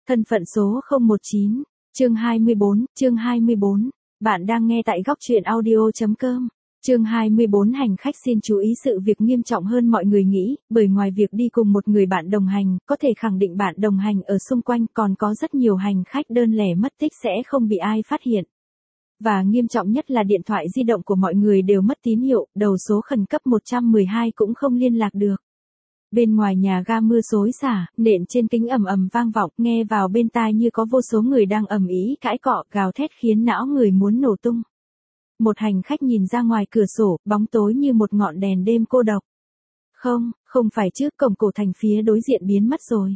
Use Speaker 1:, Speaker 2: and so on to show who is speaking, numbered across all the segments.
Speaker 1: Thân phận số 019, chương 24, bạn đang nghe tại góc truyện audio.com. Chương 24 hành khách xin chú ý sự việc nghiêm trọng hơn mọi người nghĩ, bởi ngoài việc đi cùng một người bạn đồng hành, có thể khẳng định bạn đồng hành ở xung quanh còn có rất nhiều hành khách đơn lẻ mất tích sẽ không bị ai phát hiện. Và nghiêm trọng nhất là điện thoại di động của mọi người đều mất tín hiệu, đầu số khẩn cấp 112 cũng không liên lạc được. Bên ngoài nhà ga mưa xối xả, nện trên kính ầm ầm vang vọng, nghe vào bên tai như có vô số người đang ầm ĩ cãi cọ, gào thét khiến não người muốn nổ tung. Một hành khách nhìn ra ngoài cửa sổ, bóng tối như một ngọn đèn đêm cô độc. Không phải chứ, cổng cổ thành phía đối diện biến mất rồi.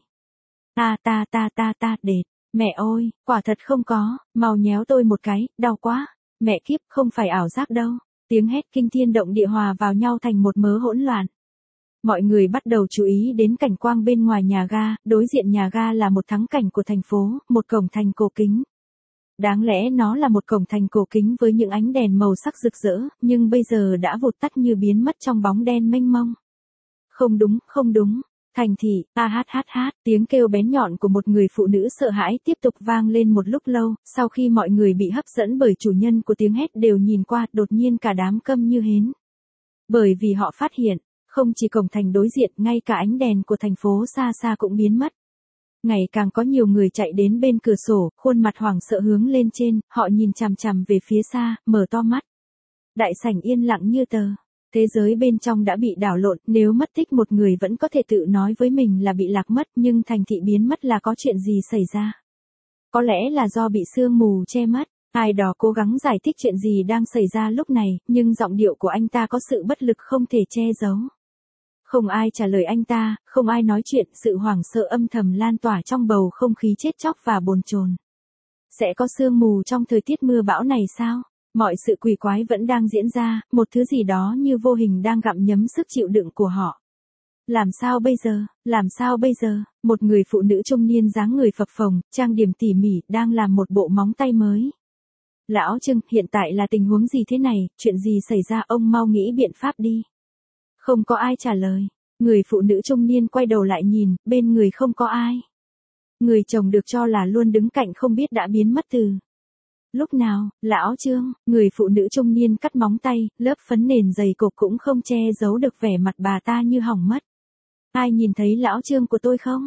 Speaker 1: Đệt, mẹ ơi, quả thật không có, mau nhéo tôi một cái, đau quá, mẹ kiếp, không phải ảo giác đâu. Tiếng hét kinh thiên động địa hòa vào nhau thành một mớ hỗn loạn. Mọi người bắt đầu chú ý đến cảnh quang bên ngoài nhà ga, đối diện nhà ga là một thắng cảnh của thành phố, một cổng thành cổ kính. Đáng lẽ nó là một cổng thành cổ kính với những ánh đèn màu sắc rực rỡ, nhưng bây giờ đã vụt tắt như biến mất trong bóng đen mênh mông. Không đúng, thành thị, tiếng kêu bén nhọn của một người phụ nữ sợ hãi tiếp tục vang lên một lúc lâu, sau khi mọi người bị hấp dẫn bởi chủ nhân của tiếng hét đều nhìn qua, đột nhiên cả đám câm như hến. Bởi vì họ phát hiện, không chỉ cổng thành đối diện, ngay cả ánh đèn của thành phố xa xa cũng biến mất. Ngày càng có nhiều người chạy đến bên cửa sổ, khuôn mặt hoảng sợ hướng lên trên, họ nhìn chằm chằm về phía xa, mở to mắt. Đại sảnh yên lặng như tờ. Thế giới bên trong đã bị đảo lộn, nếu mất tích một người vẫn có thể tự nói với mình là bị lạc mất, nhưng thành thị biến mất là có chuyện gì xảy ra? Có lẽ là do bị sương mù che mắt. Ai đó cố gắng giải thích chuyện gì đang xảy ra lúc này, nhưng giọng điệu của anh ta có sự bất lực không thể che giấu. Không ai trả lời anh ta, không ai nói chuyện, sự hoảng sợ âm thầm lan tỏa trong bầu không khí chết chóc và bồn chồn. Sẽ có sương mù trong thời tiết mưa bão này sao? Mọi sự quỷ quái vẫn đang diễn ra, một thứ gì đó như vô hình đang gặm nhấm sức chịu đựng của họ. Làm sao bây giờ? Một người phụ nữ trung niên dáng người phập phồng, trang điểm tỉ mỉ, đang làm một bộ móng tay mới. Lão Trương, hiện tại là tình huống gì thế này, chuyện gì xảy ra, ông mau nghĩ biện pháp đi. Không có ai trả lời. Người phụ nữ trung niên quay đầu lại nhìn, bên người không có ai. Người chồng được cho là luôn đứng cạnh không biết đã biến mất từ lúc nào. Lão Trương, người phụ nữ trung niên cắt móng tay, lớp phấn nền dày cộp cũng không che giấu được vẻ mặt bà ta như hỏng mất. Ai nhìn thấy lão Trương của tôi không?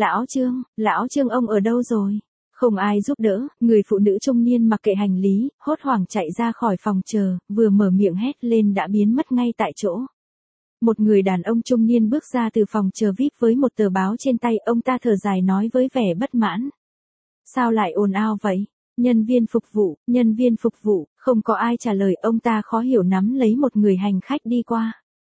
Speaker 1: Lão Trương ông ở đâu rồi? Không ai giúp đỡ, người phụ nữ trung niên mặc kệ hành lý, hốt hoảng chạy ra khỏi phòng chờ, vừa mở miệng hét lên đã biến mất ngay tại chỗ. Một người đàn ông trung niên bước ra từ phòng chờ VIP với một tờ báo trên tay, ông ta thở dài nói với vẻ bất mãn. Sao lại ồn ào vậy? Nhân viên phục vụ, không có ai trả lời, ông ta khó hiểu nắm lấy một người hành khách đi qua.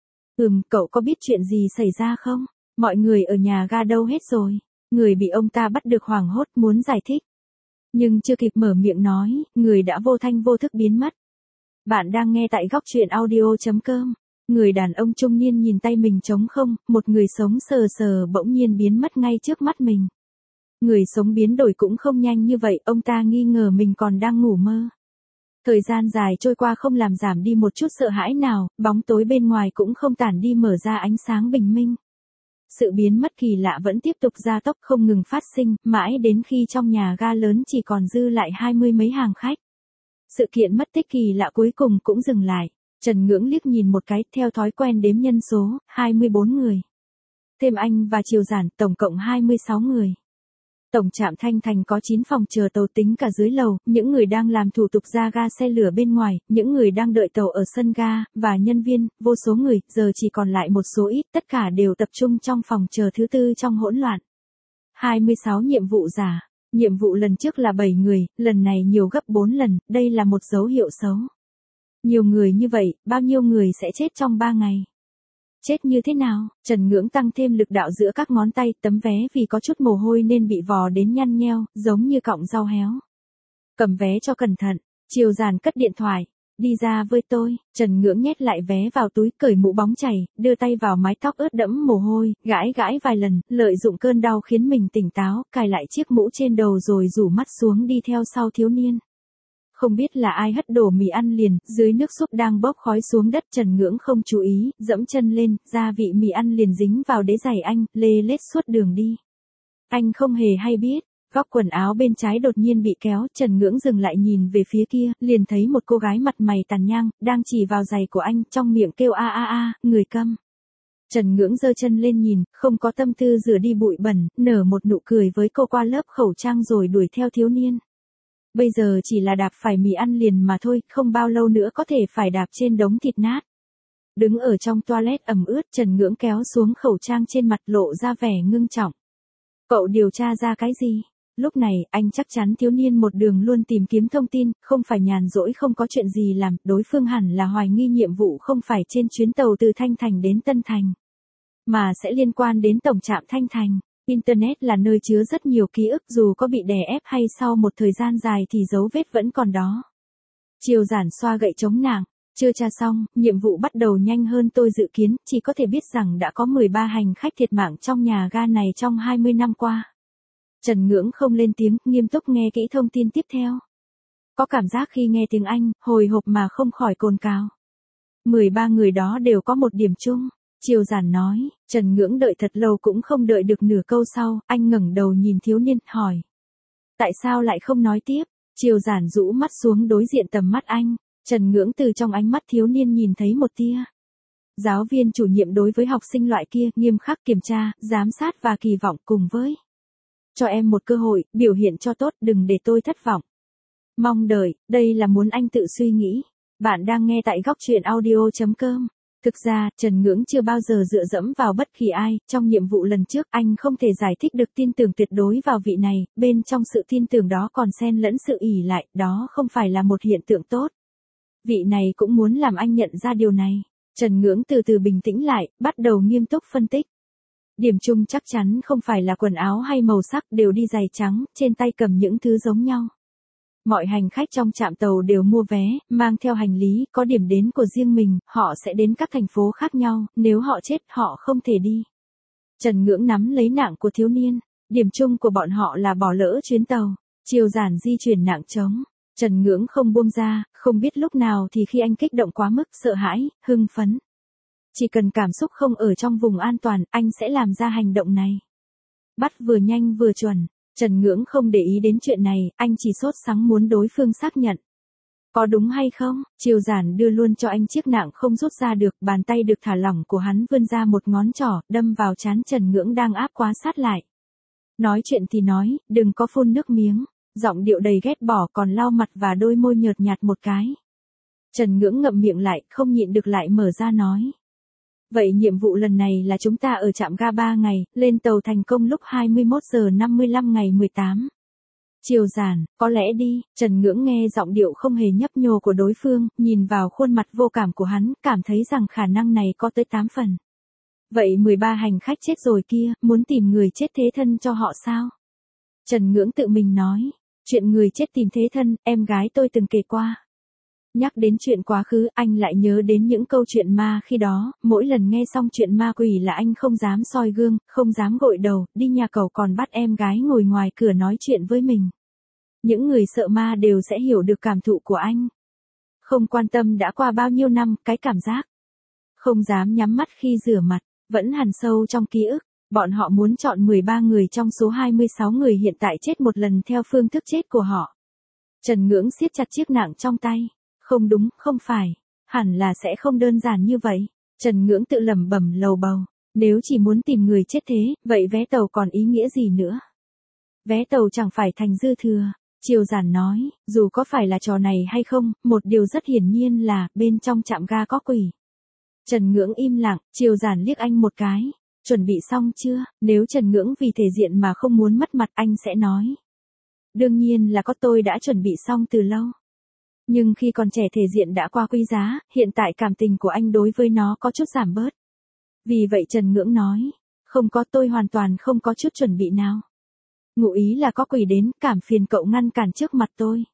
Speaker 1: Cậu có biết chuyện gì xảy ra không? Mọi người ở nhà ga đâu hết rồi? Người bị ông ta bắt được hoảng hốt muốn giải thích. Nhưng chưa kịp mở miệng nói, người đã vô thanh vô thức biến mất. Bạn đang nghe tại góc truyện audio.com. Người đàn ông trung niên nhìn tay mình trống không, một người sống sờ sờ bỗng nhiên biến mất ngay trước mắt mình. Người sống biến đổi cũng không nhanh như vậy, ông ta nghi ngờ mình còn đang ngủ mơ. Thời gian dài trôi qua không làm giảm đi một chút sợ hãi nào, bóng tối bên ngoài cũng không tản đi mở ra ánh sáng bình minh. Sự biến mất kỳ lạ vẫn tiếp tục gia tốc không ngừng phát sinh, mãi đến khi trong nhà ga lớn chỉ còn dư lại 20 mấy hàng khách. Sự kiện mất tích kỳ lạ cuối cùng cũng dừng lại. Trần Ngưỡng liếc nhìn một cái, theo thói quen đếm nhân số, 24 người. Thêm anh và Triều Giản, tổng cộng 26 người. Tổng trạm Thanh Thành có 9 phòng chờ tàu tính cả dưới lầu, những người đang làm thủ tục ra ga xe lửa bên ngoài, những người đang đợi tàu ở sân ga, và nhân viên, vô số người, giờ chỉ còn lại một số ít, tất cả đều tập trung trong phòng chờ thứ tư trong hỗn loạn. 26 nhiệm vụ giả. Nhiệm vụ lần trước là 7 người, lần này nhiều gấp 4 lần, đây là một dấu hiệu xấu. Nhiều người như vậy, bao nhiêu người sẽ chết trong 3 ngày? Chết như thế nào? Trần Ngưỡng tăng thêm lực đạo giữa các ngón tay, tấm vé vì có chút mồ hôi nên bị vò đến nhăn nheo, giống như cọng rau héo. Cầm vé cho cẩn thận. Triều Giản cất điện thoại. Đi ra với tôi. Trần Ngưỡng nhét lại vé vào túi, cởi mũ bóng chảy, đưa tay vào mái tóc ướt đẫm mồ hôi, gãi vài lần, lợi dụng cơn đau khiến mình tỉnh táo, cài lại chiếc mũ trên đầu rồi rủ mắt xuống đi theo sau thiếu niên. Không biết là ai hất đổ mì ăn liền, dưới nước súp đang bốc khói xuống đất, Trần Ngưỡng không chú ý, dẫm chân lên, gia vị mì ăn liền dính vào đế giày anh, lê lết suốt đường đi. Anh không hề hay biết, Góc quần áo bên trái đột nhiên bị kéo, Trần Ngưỡng dừng lại nhìn về phía kia, liền thấy một cô gái mặt mày tàn nhang, đang chỉ vào giày của anh, trong miệng kêu a a a, người câm. Trần Ngưỡng giơ chân lên nhìn, không có tâm tư rửa đi bụi bẩn, nở một nụ cười với cô qua lớp khẩu trang rồi đuổi theo thiếu niên. Bây giờ chỉ là đạp phải mì ăn liền mà thôi, không bao lâu nữa có thể phải đạp trên đống thịt nát. Đứng ở trong toilet ẩm ướt, Trần Ngưỡng kéo xuống khẩu trang trên mặt lộ ra vẻ ngưng trọng. Cậu điều tra ra cái gì? Lúc này, anh chắc chắn thiếu niên một đường luôn tìm kiếm thông tin, không phải nhàn rỗi không có chuyện gì làm, đối phương hẳn là hoài nghi nhiệm vụ không phải trên chuyến tàu từ Thanh Thành đến Tân Thành, mà sẽ liên quan đến tổng trạm Thanh Thành. Internet là nơi chứa rất nhiều ký ức, dù có bị đè ép hay sau một thời gian dài thì dấu vết vẫn còn đó. Triều Giản xoa gậy chống nạng, chưa tra xong, nhiệm vụ bắt đầu nhanh hơn tôi dự kiến, chỉ có thể biết rằng đã có 13 hành khách thiệt mạng trong nhà ga này trong 20 năm qua. Trần Ngưỡng không lên tiếng, nghiêm túc nghe kỹ thông tin tiếp theo. Có cảm giác khi nghe tiếng Anh, hồi hộp mà không khỏi cồn cào. 13 người đó đều có một điểm chung. Triều Giản nói, Trần Ngưỡng đợi thật lâu cũng không đợi được nửa câu sau, anh ngẩng đầu nhìn thiếu niên, hỏi. Tại sao lại không nói tiếp? Triều Giản rũ mắt xuống đối diện tầm mắt anh, Trần Ngưỡng từ trong ánh mắt thiếu niên nhìn thấy một tia. Giáo viên chủ nhiệm đối với học sinh loại kia, nghiêm khắc kiểm tra, giám sát và kỳ vọng cùng với. Cho em một cơ hội, biểu hiện cho tốt, đừng để tôi thất vọng. Mong đợi, đây là muốn anh tự suy nghĩ. Bạn đang nghe tại góc truyện audio.com. Thực ra, Trần Ngưỡng chưa bao giờ dựa dẫm vào bất kỳ ai, trong nhiệm vụ lần trước anh không thể giải thích được tin tưởng tuyệt đối vào vị này, bên trong sự tin tưởng đó còn xen lẫn sự ỷ lại, đó không phải là một hiện tượng tốt. Vị này cũng muốn làm anh nhận ra điều này. Trần Ngưỡng từ từ bình tĩnh lại, bắt đầu nghiêm túc phân tích. Điểm chung chắc chắn không phải là quần áo hay màu sắc, đều đi giày trắng, trên tay cầm những thứ giống nhau. Mọi hành khách trong trạm tàu đều mua vé, mang theo hành lý, có điểm đến của riêng mình, họ sẽ đến các thành phố khác nhau, nếu họ chết họ không thể đi. Trần Ngưỡng nắm lấy nạng của thiếu niên, điểm chung của bọn họ là bỏ lỡ chuyến tàu. Triều Giản di chuyển nạng trống, Trần Ngưỡng không buông ra, không biết lúc nào thì khi anh kích động quá mức, sợ hãi, hưng phấn. Chỉ cần cảm xúc không ở trong vùng an toàn, anh sẽ làm ra hành động này. Bắt vừa nhanh vừa chuẩn. Trần Ngưỡng không để ý đến chuyện này, anh chỉ sốt sắng muốn đối phương xác nhận. Có đúng hay không? Triều Giản đưa luôn cho anh chiếc nạng không rút ra được, bàn tay được thả lỏng của hắn vươn ra một ngón trỏ, đâm vào trán Trần Ngưỡng đang áp quá sát lại. Nói chuyện thì nói, đừng có phun nước miếng. Giọng điệu đầy ghét bỏ, còn lau mặt và đôi môi nhợt nhạt một cái. Trần Ngưỡng ngậm miệng lại, không nhịn được lại mở ra nói. Vậy nhiệm vụ lần này là chúng ta ở trạm ga 3 ngày, lên tàu thành công lúc 21 giờ 55 ngày 18. Triều Giản, có lẽ đi. Trần Ngưỡng nghe giọng điệu không hề nhấp nhô của đối phương, nhìn vào khuôn mặt vô cảm của hắn, cảm thấy rằng khả năng này có tới 8 phần. Vậy 13 hành khách chết rồi kia, muốn tìm người chết thế thân cho họ sao? Trần Ngưỡng tự mình nói, chuyện người chết tìm thế thân, em gái tôi từng kể qua. Nhắc đến chuyện quá khứ, anh lại nhớ đến những câu chuyện ma khi đó, mỗi lần nghe xong chuyện ma quỷ là anh không dám soi gương, không dám gội đầu, đi nhà cầu còn bắt em gái ngồi ngoài cửa nói chuyện với mình. Những người sợ ma đều sẽ hiểu được cảm thụ của anh. Không quan tâm đã qua bao nhiêu năm, cái cảm giác không dám nhắm mắt khi rửa mặt, vẫn hằn sâu trong ký ức. Bọn họ muốn chọn 13 người trong số 26 người hiện tại chết một lần theo phương thức chết của họ. Trần Ngưỡng siết chặt chiếc nạng trong tay. Không đúng, không phải. Hẳn là sẽ không đơn giản như vậy. Trần Ngưỡng tự lẩm bẩm lầu bầu. Nếu chỉ muốn tìm người chết thế, vậy vé tàu còn ý nghĩa gì nữa? Vé tàu chẳng phải thành dư thừa. Triều Giản nói, dù có phải là trò này hay không, một điều rất hiển nhiên là, bên trong trạm ga có quỷ. Trần Ngưỡng im lặng, Triều Giản liếc anh một cái. Chuẩn bị xong chưa? Nếu Trần Ngưỡng vì thể diện mà không muốn mất mặt anh sẽ nói. Đương nhiên là có, tôi đã chuẩn bị xong từ lâu. Nhưng khi còn trẻ thể diện đã qua quý giá, hiện tại cảm tình của anh đối với nó có chút giảm bớt. Vì vậy Trần Ngưỡng nói, không có, tôi hoàn toàn không có chút chuẩn bị nào. Ngụ ý là có quỷ đến, cảm phiền cậu ngăn cản trước mặt tôi.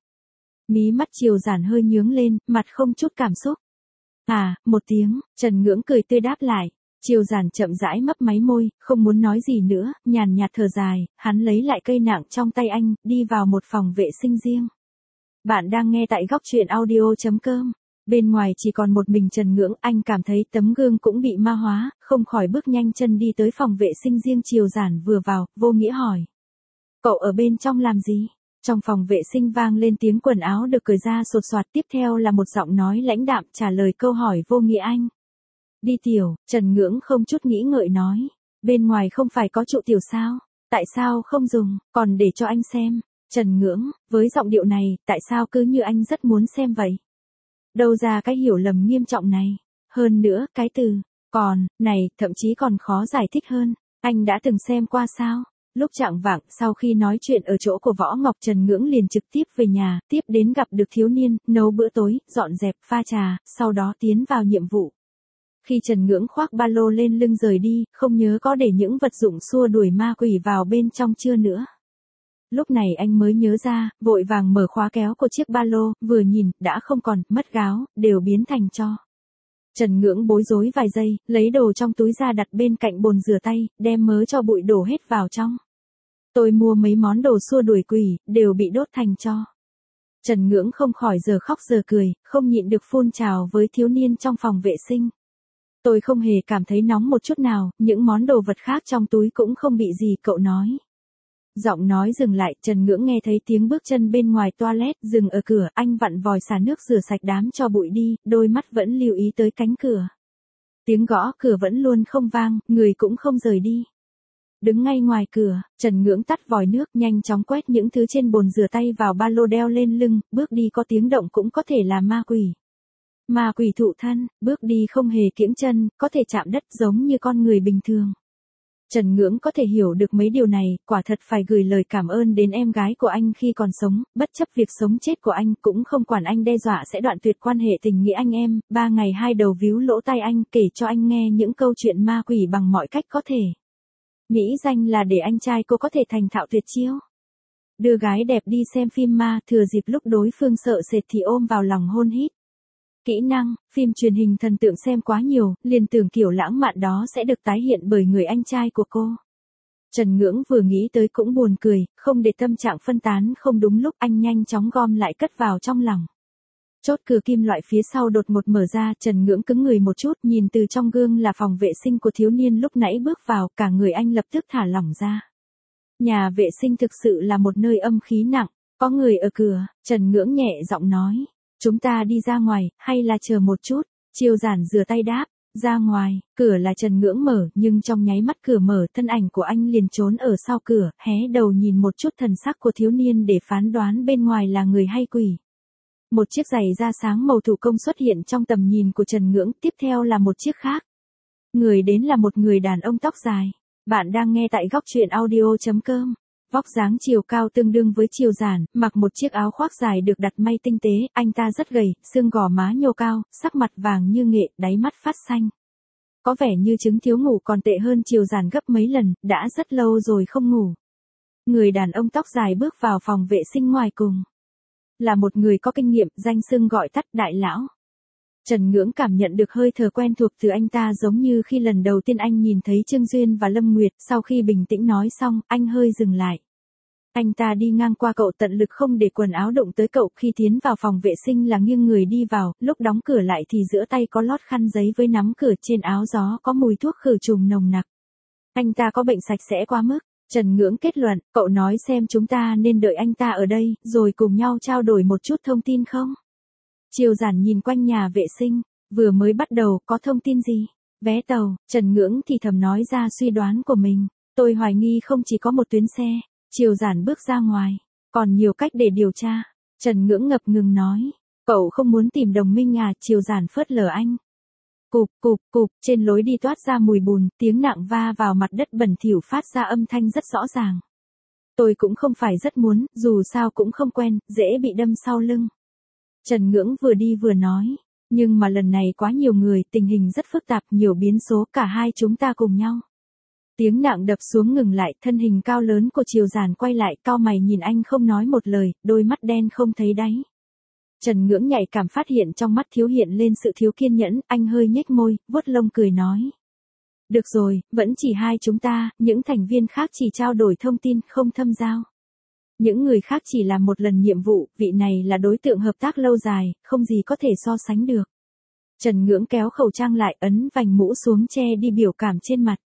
Speaker 1: Mí mắt Triều Giản hơi nhướng lên, mặt không chút cảm xúc. À, một tiếng, Trần Ngưỡng cười tươi đáp lại. Triều Giản chậm rãi mấp máy môi, không muốn nói gì nữa, nhàn nhạt thở dài, hắn lấy lại cây nạng trong tay anh, đi vào một phòng vệ sinh riêng. Bạn đang nghe tại góc truyện audio.com. Bên ngoài chỉ còn một mình Trần Ngưỡng, anh cảm thấy tấm gương cũng bị ma hóa, không khỏi bước nhanh chân đi tới phòng vệ sinh riêng. Triều Giản vừa vào, vô nghĩa hỏi. Cậu ở bên trong làm gì? Trong phòng vệ sinh vang lên tiếng quần áo được cởi ra sột soạt, tiếp theo là một giọng nói lãnh đạm trả lời câu hỏi vô nghĩa anh. Đi tiểu, Trần Ngưỡng không chút nghĩ ngợi nói. Bên ngoài không phải có trụ tiểu sao? Tại sao không dùng, còn để cho anh xem? Trần Ngưỡng, với giọng điệu này, tại sao cứ như anh rất muốn xem vậy? Đâu ra cái hiểu lầm nghiêm trọng này? Hơn nữa, cái từ, còn, này, thậm chí còn khó giải thích hơn. Anh đã từng xem qua sao? Lúc chạng vạng, sau khi nói chuyện ở chỗ của Võ Ngọc, Trần Ngưỡng liền trực tiếp về nhà, tiếp đến gặp được thiếu niên, nấu bữa tối, dọn dẹp, pha trà, sau đó tiến vào nhiệm vụ. Khi Trần Ngưỡng khoác ba lô lên lưng rời đi, không nhớ có để những vật dụng xua đuổi ma quỷ vào bên trong chưa nữa. Lúc này anh mới nhớ ra, vội vàng mở khóa kéo của chiếc ba lô, vừa nhìn, đã không còn, mất gáo, đều biến thành tro. Trần Ngưỡng bối rối vài giây, lấy đồ trong túi ra đặt bên cạnh bồn rửa tay, đem mớ tro bụi đổ hết vào trong. Tôi mua mấy món đồ xua đuổi quỷ, đều bị đốt thành tro. Trần Ngưỡng không khỏi giờ khóc giờ cười, không nhịn được phun trào với thiếu niên trong phòng vệ sinh. Tôi không hề cảm thấy nóng một chút nào, những món đồ vật khác trong túi cũng không bị gì, cậu nói. Giọng nói dừng lại, Trần Ngưỡng nghe thấy tiếng bước chân bên ngoài toilet, dừng ở cửa, anh vặn vòi xả nước rửa sạch đám tro bụi đi, đôi mắt vẫn lưu ý tới cánh cửa. Tiếng gõ cửa vẫn luôn không vang, người cũng không rời đi. Đứng ngay ngoài cửa, Trần Ngưỡng tắt vòi nước, nhanh chóng quét những thứ trên bồn rửa tay vào ba lô đeo lên lưng, bước đi có tiếng động cũng có thể là ma quỷ. Ma quỷ thụ thân, bước đi không hề kiễng chân, có thể chạm đất giống như con người bình thường. Trần Ngưỡng có thể hiểu được mấy điều này, quả thật phải gửi lời cảm ơn đến em gái của anh khi còn sống, bất chấp việc sống chết của anh, cũng không quản anh đe dọa sẽ đoạn tuyệt quan hệ tình nghĩa anh em, 3 ngày 2 đầu víu lỗ tai anh, kể cho anh nghe những câu chuyện ma quỷ bằng mọi cách có thể. Mỹ danh là để anh trai cô có thể thành thạo tuyệt chiêu. Đưa gái đẹp đi xem phim ma, thừa dịp lúc đối phương sợ sệt thì ôm vào lòng hôn hít. Kỹ năng, phim truyền hình thần tượng xem quá nhiều, liền tưởng kiểu lãng mạn đó sẽ được tái hiện bởi người anh trai của cô. Trần Ngưỡng vừa nghĩ tới cũng buồn cười, không để tâm trạng phân tán không đúng lúc, anh nhanh chóng gom lại cất vào trong lòng. Chốt cửa kim loại phía sau đột ngột mở ra, Trần Ngưỡng cứng người một chút, nhìn từ trong gương là phòng vệ sinh của thiếu niên lúc nãy bước vào, cả người anh lập tức thả lỏng ra. Nhà vệ sinh thực sự là một nơi âm khí nặng, có người ở cửa, Trần Ngưỡng nhẹ giọng nói. Chúng ta đi ra ngoài, hay là chờ một chút? Chiêu Giản rửa tay đáp. Ra ngoài, cửa là Trần Ngưỡng mở, nhưng trong nháy mắt cửa mở, thân ảnh của anh liền trốn ở sau cửa, hé đầu nhìn một chút thần sắc của thiếu niên để phán đoán bên ngoài là người hay quỷ. Một chiếc giày da sáng màu thủ công xuất hiện trong tầm nhìn của Trần Ngưỡng, tiếp theo là một chiếc khác. Người đến là một người đàn ông tóc dài. Bạn đang nghe tại Góc Truyện Audio.com. Vóc dáng chiều cao tương đương với Chiêu Giản, mặc một chiếc áo khoác dài được đặt may tinh tế, anh ta rất gầy, xương gò má nhô cao, sắc mặt vàng như nghệ, đáy mắt phát xanh. Có vẻ như chứng thiếu ngủ còn tệ hơn Chiêu Giản gấp mấy lần, đã rất lâu rồi không ngủ. Người đàn ông tóc dài bước vào phòng vệ sinh ngoài cùng. Là một người có kinh nghiệm, danh xưng gọi tắt đại lão. Trần Ngưỡng cảm nhận được hơi thở quen thuộc từ anh ta, giống như khi lần đầu tiên anh nhìn thấy Trương Duyên và Lâm Nguyệt. Sau khi bình tĩnh nói xong, anh hơi dừng lại. Anh ta đi ngang qua cậu, tận lực không để quần áo đụng tới cậu. Khi tiến vào phòng vệ sinh là nghiêng người đi vào, lúc đóng cửa lại thì giữa tay có lót khăn giấy với nắm cửa, trên áo gió có mùi thuốc khử trùng nồng nặc. Anh ta có bệnh sạch sẽ quá mức. Trần Ngưỡng kết luận, cậu nói xem chúng ta nên đợi anh ta ở đây, rồi cùng nhau trao đổi một chút thông tin không? Chiêu Giản nhìn quanh nhà vệ sinh, vừa mới bắt đầu, có thông tin gì? Vé tàu, Trần Ngưỡng thì thầm nói ra suy đoán của mình. Tôi hoài nghi không chỉ có một tuyến xe. Chiêu Giản bước ra ngoài. Còn nhiều cách để điều tra. Trần Ngưỡng ngập ngừng nói. Cậu không muốn tìm đồng minh à? Chiêu Giản phớt lờ anh. Cụp, cụp, cụp, trên lối đi toát ra mùi bùn, tiếng nặng va vào mặt đất bẩn thỉu phát ra âm thanh rất rõ ràng. Tôi cũng không phải rất muốn, dù sao cũng không quen, dễ bị đâm sau lưng. Trần Ngưỡng vừa đi vừa nói, nhưng mà lần này quá nhiều người, tình hình rất phức tạp, nhiều biến số, cả hai chúng ta cùng nhau. Tiếng nặng đập xuống ngừng lại, thân hình cao lớn của Chiêu Giản quay lại, cau mày nhìn anh không nói một lời, đôi mắt đen không thấy đáy. Trần Ngưỡng nhạy cảm phát hiện trong mắt thiếu hiện lên sự thiếu kiên nhẫn, anh hơi nhếch môi, vuốt lông cười nói. Được rồi, vẫn chỉ hai chúng ta, những thành viên khác chỉ trao đổi thông tin, không thâm giao. Những người khác chỉ làm một lần nhiệm vụ, vị này là đối tượng hợp tác lâu dài, không gì có thể so sánh được. Trần Ngưỡng kéo khẩu trang lại, ấn vành mũ xuống che đi biểu cảm trên mặt.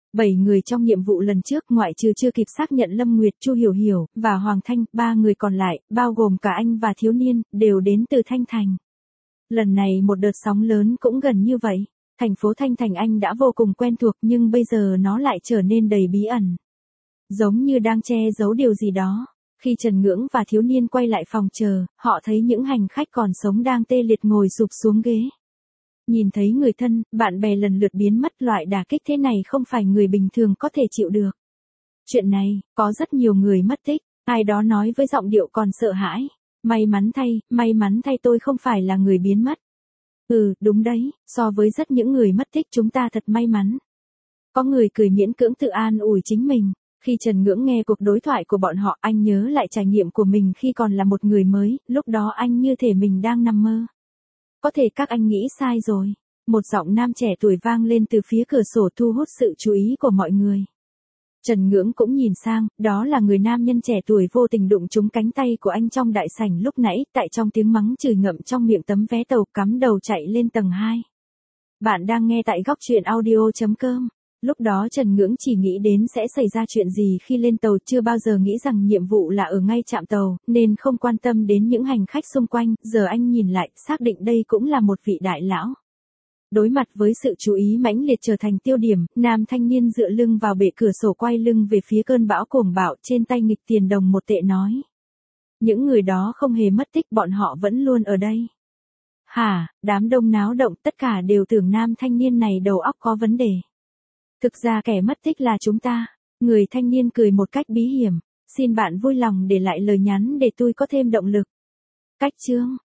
Speaker 1: 7 người trong nhiệm vụ lần trước ngoại trừ chưa kịp xác nhận Lâm Nguyệt, Chu Hiểu Hiểu, và Hoàng Thanh, 3 người còn lại, bao gồm cả anh và thiếu niên, đều đến từ Thanh Thành. Lần này một đợt sóng lớn cũng gần như vậy. Thành phố Thanh Thành anh đã vô cùng quen thuộc nhưng bây giờ nó lại trở nên đầy bí ẩn. Giống như đang che giấu điều gì đó. Khi Trần Ngưỡng và thiếu niên quay lại phòng chờ, họ thấy những hành khách còn sống đang tê liệt ngồi sụp xuống ghế. Nhìn thấy người thân, bạn bè lần lượt biến mất, loại đả kích thế này không phải người bình thường có thể chịu được. Chuyện này, có rất nhiều người mất tích, ai đó nói với giọng điệu còn sợ hãi. May mắn thay tôi không phải là người biến mất. Ừ, đúng đấy, so với rất những người mất tích chúng ta thật may mắn. Có người cười miễn cưỡng tự an ủi chính mình. Khi Trần Ngưỡng nghe cuộc đối thoại của bọn họ, anh nhớ lại trải nghiệm của mình khi còn là một người mới, lúc đó anh như thể mình đang nằm mơ. Có thể các anh nghĩ sai rồi. Một giọng nam trẻ tuổi vang lên từ phía cửa sổ thu hút sự chú ý của mọi người. Trần Ngưỡng cũng nhìn sang, đó là người nam nhân trẻ tuổi vô tình đụng trúng cánh tay của anh trong đại sảnh lúc nãy, tại trong tiếng mắng chửi ngậm trong miệng tấm vé tàu cắm đầu chạy lên tầng 2. Bạn đang nghe tại góc truyện audio.com. Lúc đó Trần Ngưỡng chỉ nghĩ đến sẽ xảy ra chuyện gì khi lên tàu, chưa bao giờ nghĩ rằng nhiệm vụ là ở ngay trạm tàu, nên không quan tâm đến những hành khách xung quanh, giờ anh nhìn lại, xác định đây cũng là một vị đại lão. Đối mặt với sự chú ý mãnh liệt trở thành tiêu điểm, nam thanh niên dựa lưng vào bệ cửa sổ quay lưng về phía cơn bão cuồng bạo, trên tay nghịch tiền đồng 1 tệ nói. Những người đó không hề mất tích, bọn họ vẫn luôn ở đây. Hả, đám đông náo động, tất cả đều tưởng nam thanh niên này đầu óc có vấn đề. Thực ra kẻ mất tích là chúng ta. Người thanh niên cười một cách bí hiểm. Xin bạn vui lòng để lại lời nhắn để tôi có thêm động lực. Cách chương